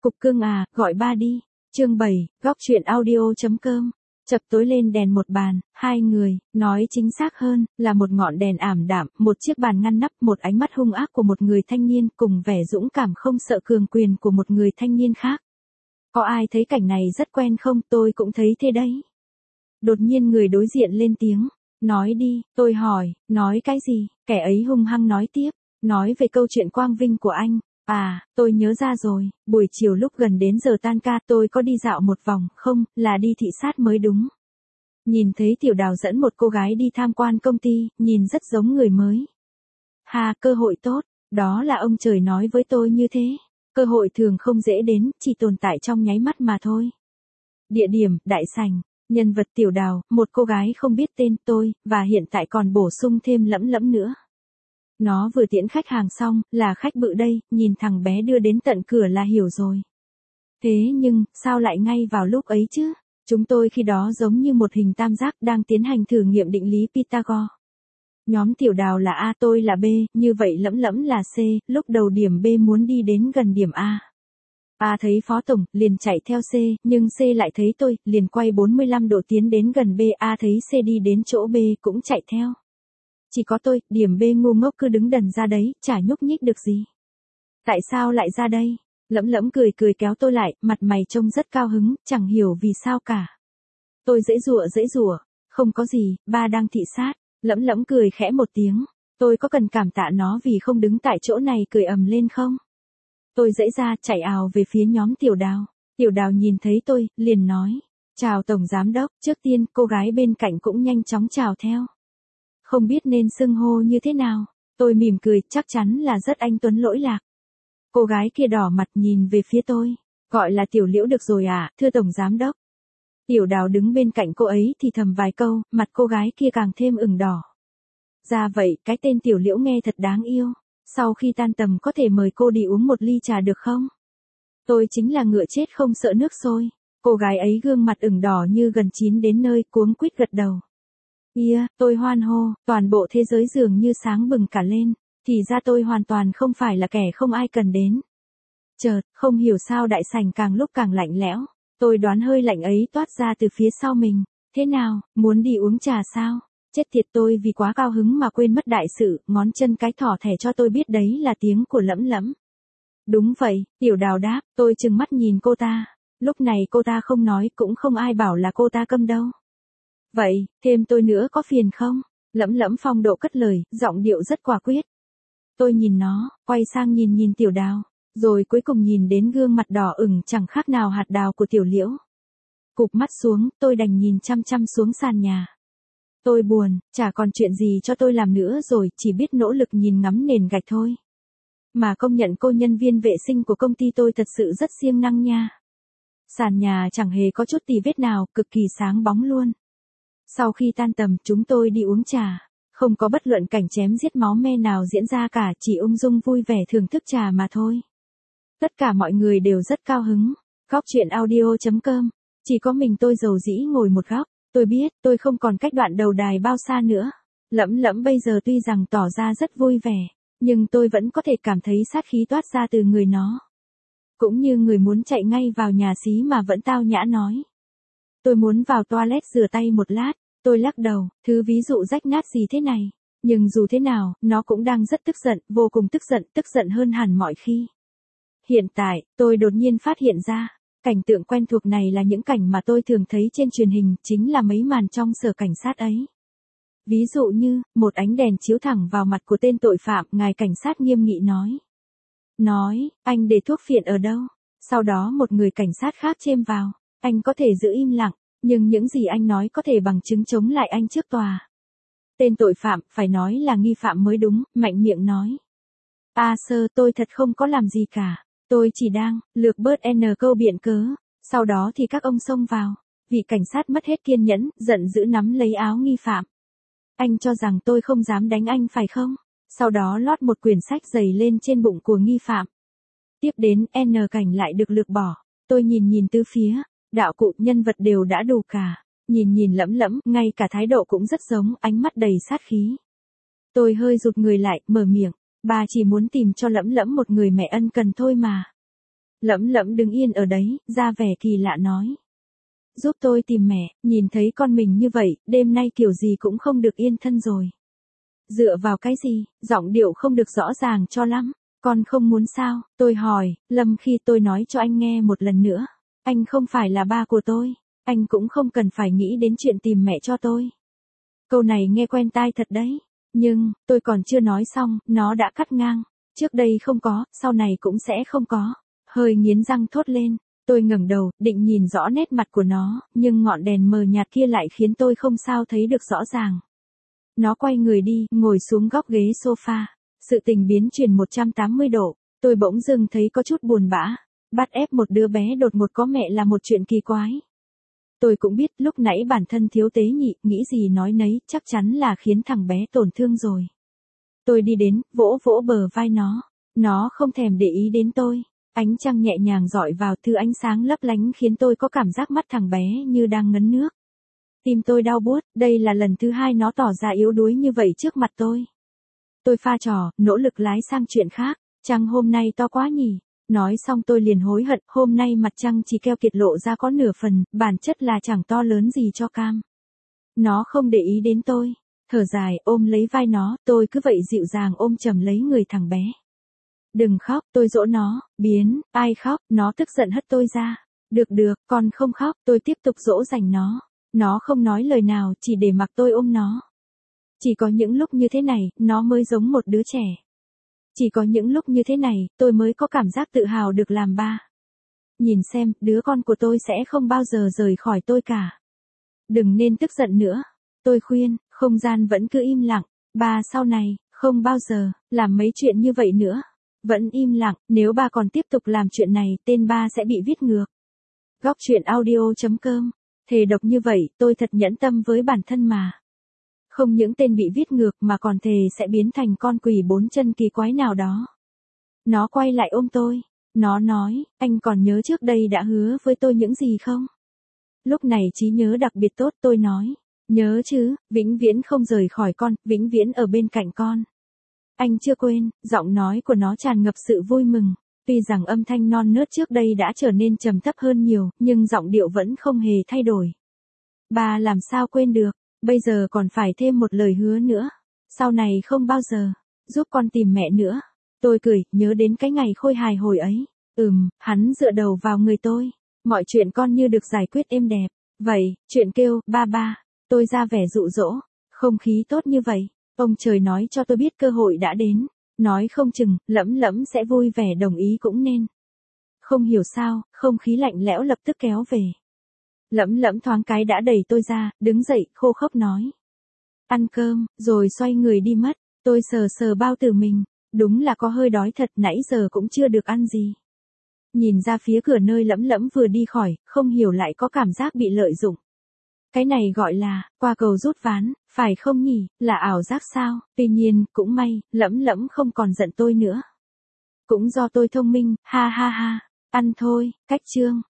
Cục cưng à, gọi ba đi. Chương 7, góc chuyện audio.com. Chập tối lên đèn một bàn, hai người, nói chính xác hơn, là một ngọn đèn ảm đạm, một chiếc bàn ngăn nắp, một ánh mắt hung ác của một người thanh niên cùng vẻ dũng cảm không sợ cường quyền của một người thanh niên khác. Có ai thấy cảnh này rất quen không? Tôi cũng thấy thế đấy. Đột nhiên người đối diện lên tiếng. Nói đi, tôi hỏi, nói cái gì? Kẻ ấy hung hăng nói tiếp, nói về câu chuyện quang vinh của anh. À, tôi nhớ ra rồi, buổi chiều lúc gần đến giờ tan ca tôi có đi dạo một vòng, không, là đi thị sát mới đúng. Nhìn thấy Tiểu Đào dẫn một cô gái đi tham quan công ty, nhìn rất giống người mới. Hà, cơ hội tốt, đó là ông trời nói với tôi như thế. Cơ hội thường không dễ đến, chỉ tồn tại trong nháy mắt mà thôi. Địa điểm, đại sảnh, nhân vật Tiểu Đào, một cô gái không biết tên tôi, và hiện tại còn bổ sung thêm lẫm lẫm nữa. Nó vừa tiễn khách hàng xong, là khách bự đây, nhìn thằng bé đưa đến tận cửa là hiểu rồi. Thế nhưng, sao lại ngay vào lúc ấy chứ? Chúng tôi khi đó giống như một hình tam giác đang tiến hành thử nghiệm định lý Pythagore. Nhóm Tiểu Đào là A, tôi là B, như vậy lẫm lẫm là C, lúc đầu điểm B muốn đi đến gần điểm A. A thấy Phó Tổng, liền chạy theo C, nhưng C lại thấy tôi, liền quay 45 độ tiến đến gần B, A thấy C đi đến chỗ B cũng chạy theo. Chỉ có tôi, điểm B ngu ngốc cứ đứng đần ra đấy, chả nhúc nhích được gì. Tại sao lại ra đây? Lẫm lẫm cười cười kéo tôi lại, mặt mày trông rất cao hứng, chẳng hiểu vì sao cả. Tôi giãy giụa, không có gì, ba đang thị sát. Lẫm lẫm cười khẽ một tiếng. Tôi có cần cảm tạ nó vì không đứng tại chỗ này cười ầm lên không? Tôi giãy ra, chạy ào về phía nhóm Tiểu Đào. Tiểu Đào nhìn thấy tôi, liền nói. Chào Tổng Giám Đốc, trước tiên, cô gái bên cạnh cũng nhanh chóng chào theo. Không biết nên xưng hô như thế nào. Tôi mỉm cười, chắc chắn là rất anh tuấn lỗi lạc. Cô gái kia đỏ mặt nhìn về phía tôi. Gọi là Tiểu Liễu được rồi à, thưa Tổng Giám Đốc. Tiểu Đào đứng bên cạnh cô ấy thì thầm vài câu, mặt cô gái kia càng thêm ửng đỏ. Ra vậy, cái tên Tiểu Liễu nghe thật đáng yêu. Sau khi tan tầm có thể mời cô đi uống một ly trà được không? Tôi chính là ngựa chết không sợ nước sôi. Cô gái ấy gương mặt ửng đỏ như gần chín đến nơi, cuống quýt gật đầu. Tôi hoan hô, toàn bộ thế giới dường như sáng bừng cả lên, thì ra tôi hoàn toàn không phải là kẻ không ai cần đến. Chợt, không hiểu sao đại sảnh càng lúc càng lạnh lẽo, tôi đoán hơi lạnh ấy toát ra từ phía sau mình. Thế nào, muốn đi uống trà sao? Chết tiệt, tôi vì quá cao hứng mà quên mất đại sự, ngón chân cái thỏ thẻ cho tôi biết đấy là tiếng của lẫm lẫm. Đúng vậy, Tiểu Đào đáp, tôi trừng mắt nhìn cô ta. Lúc này cô ta không nói cũng không ai bảo là cô ta câm đâu. Vậy, thêm tôi nữa có phiền không? Lẫm lẫm phong độ cất lời, giọng điệu rất quả quyết. Tôi nhìn nó, quay sang nhìn Tiểu Đào, rồi cuối cùng nhìn đến gương mặt đỏ ửng chẳng khác nào hạt đào của Tiểu Liễu. Cụp mắt xuống, tôi đành nhìn chăm chăm xuống sàn nhà. Tôi buồn, chả còn chuyện gì cho tôi làm nữa rồi, chỉ biết nỗ lực nhìn ngắm nền gạch thôi. Mà công nhận cô nhân viên vệ sinh của công ty tôi thật sự rất siêng năng nha. Sàn nhà chẳng hề có chút tì vết nào, cực kỳ sáng bóng luôn. Sau khi tan tầm, chúng tôi đi uống trà. Không có bất luận cảnh chém giết máu me nào diễn ra cả, chỉ ung dung vui vẻ thưởng thức trà mà thôi. Tất cả mọi người đều rất cao hứng. Góc chuyện audio.com. Chỉ có mình tôi dầu dĩ ngồi một góc. Tôi biết, tôi không còn cách đoạn đầu đài bao xa nữa. Lẫm lẫm bây giờ tuy rằng tỏ ra rất vui vẻ, nhưng tôi vẫn có thể cảm thấy sát khí toát ra từ người nó. Cũng như người muốn chạy ngay vào nhà xí mà vẫn tao nhã nói. Tôi muốn vào toilet rửa tay một lát. Tôi lắc đầu, thứ ví dụ rách nát gì thế này. Nhưng dù thế nào, nó cũng đang rất tức giận, vô cùng tức giận hơn hẳn mọi khi. Hiện tại, tôi đột nhiên phát hiện ra, cảnh tượng quen thuộc này là những cảnh mà tôi thường thấy trên truyền hình, chính là mấy màn trong sở cảnh sát ấy. Ví dụ như, một ánh đèn chiếu thẳng vào mặt của tên tội phạm, ngài cảnh sát nghiêm nghị nói, anh để thuốc phiện ở đâu? Sau đó một người cảnh sát khác chêm vào, anh có thể giữ im lặng. Nhưng những gì anh nói có thể bằng chứng chống lại anh trước tòa. Tên tội phạm, phải nói là nghi phạm mới đúng, mạnh miệng nói. Sir, tôi thật không có làm gì cả. Tôi chỉ đang, lược bớt câu biện cớ. Sau đó thì các ông xông vào. Vị cảnh sát mất hết kiên nhẫn, giận dữ nắm lấy áo nghi phạm. Anh cho rằng tôi không dám đánh anh phải không? Sau đó lót một quyển sách dày lên trên bụng của nghi phạm. Tiếp đến, cảnh lại được lược bỏ. Tôi nhìn từ phía. Đạo cụ, nhân vật đều đã đủ cả. Nhìn lẫm lẫm, ngay cả thái độ cũng rất giống, ánh mắt đầy sát khí. Tôi hơi rụt người lại, mở miệng. Bà chỉ muốn tìm cho lẫm lẫm một người mẹ ân cần thôi mà. Lẫm Lẫm đứng yên ở đấy, ra vẻ kỳ lạ nói. Giúp tôi tìm mẹ, nhìn thấy con mình như vậy, đêm nay kiểu gì cũng không được yên thân rồi. Dựa vào cái gì, giọng điệu không được rõ ràng cho lắm. Con không muốn sao, tôi hỏi, Lâm khi tôi nói cho anh nghe một lần nữa. Anh không phải là ba của tôi, anh cũng không cần phải nghĩ đến chuyện tìm mẹ cho tôi. Câu này nghe quen tai thật đấy, nhưng, tôi còn chưa nói xong, nó đã cắt ngang. Trước đây không có, sau này cũng sẽ không có. Hơi nghiến răng thốt lên, tôi ngẩng đầu, định nhìn rõ nét mặt của nó, nhưng ngọn đèn mờ nhạt kia lại khiến tôi không sao thấy được rõ ràng. Nó quay người đi, ngồi xuống góc ghế sofa. Sự tình biến chuyển 180 độ, tôi bỗng dưng thấy có chút buồn bã. Bắt ép một đứa bé đột ngột có mẹ là một chuyện kỳ quái. Tôi cũng biết lúc nãy bản thân thiếu tế nhị, nghĩ gì nói nấy, chắc chắn là khiến thằng bé tổn thương rồi. Tôi đi đến, vỗ vỗ bờ vai nó không thèm để ý đến tôi. Ánh trăng nhẹ nhàng rọi vào, thứ ánh sáng lấp lánh khiến tôi có cảm giác mắt thằng bé như đang ngấn nước. Tim tôi đau buốt, đây là lần thứ hai nó tỏ ra yếu đuối như vậy trước mặt tôi. Tôi pha trò, nỗ lực lái sang chuyện khác, trăng hôm nay to quá nhỉ. Nói xong tôi liền hối hận, hôm nay mặt trăng chỉ keo kiệt lộ ra có nửa phần, bản chất là chẳng to lớn gì cho cam. Nó không để ý đến tôi, thở dài ôm lấy vai nó, tôi cứ vậy dịu dàng ôm chầm lấy người thằng bé. Đừng khóc, tôi dỗ nó, ai khóc, nó tức giận hất tôi ra. Được, con không khóc, tôi tiếp tục dỗ dành nó. Nó không nói lời nào, chỉ để mặc tôi ôm nó. Chỉ có những lúc như thế này, nó mới giống một đứa trẻ. Chỉ có những lúc như thế này, tôi mới có cảm giác tự hào được làm ba. Nhìn xem, đứa con của tôi sẽ không bao giờ rời khỏi tôi cả. Đừng nên tức giận nữa. Tôi khuyên, không gian vẫn cứ im lặng. Ba sau này, không bao giờ, làm mấy chuyện như vậy nữa. Vẫn im lặng, nếu ba còn tiếp tục làm chuyện này, tên ba sẽ bị viết ngược. Góc truyện audio.com. Thề độc như vậy, tôi thật nhẫn tâm với bản thân mà. Không những tên bị viết ngược mà còn thề sẽ biến thành con quỷ bốn chân kỳ quái nào đó. Nó quay lại ôm tôi. Nó nói, anh còn nhớ trước đây đã hứa với tôi những gì không? Lúc này trí nhớ đặc biệt tốt, tôi nói. Nhớ chứ, vĩnh viễn không rời khỏi con, vĩnh viễn ở bên cạnh con. Anh chưa quên, giọng nói của nó tràn ngập sự vui mừng. Tuy rằng âm thanh non nớt trước đây đã trở nên trầm thấp hơn nhiều, nhưng giọng điệu vẫn không hề thay đổi. Ba làm sao quên được, bây giờ còn phải thêm một lời hứa nữa. Sau này không bao giờ, giúp con tìm mẹ nữa. Tôi cười, nhớ đến cái ngày khôi hài hồi ấy. Hắn dựa đầu vào người tôi. Mọi chuyện con như được giải quyết êm đẹp. Vậy, chuyện kêu, ba. Tôi ra vẻ dụ dỗ. Không khí tốt như vậy. Ông trời nói cho tôi biết cơ hội đã đến. Nói không chừng, Lẫm sẽ vui vẻ đồng ý cũng nên. Không hiểu sao, không khí lạnh lẽo lập tức kéo về. Lẫm thoáng cái đã đẩy tôi ra, đứng dậy, khô khốc nói. Ăn cơm, rồi xoay người đi mất. Tôi sờ bao tử mình. Đúng là có hơi đói thật, nãy giờ cũng chưa được ăn gì. Nhìn ra phía cửa nơi Lẫm vừa đi khỏi, không hiểu lại có cảm giác bị lợi dụng. Cái này gọi là, qua cầu rút ván, phải không nhỉ, là ảo giác sao? Tuy nhiên, cũng may, Lẫm không còn giận tôi nữa. Cũng do tôi thông minh, ha. Ăn thôi, cách chương.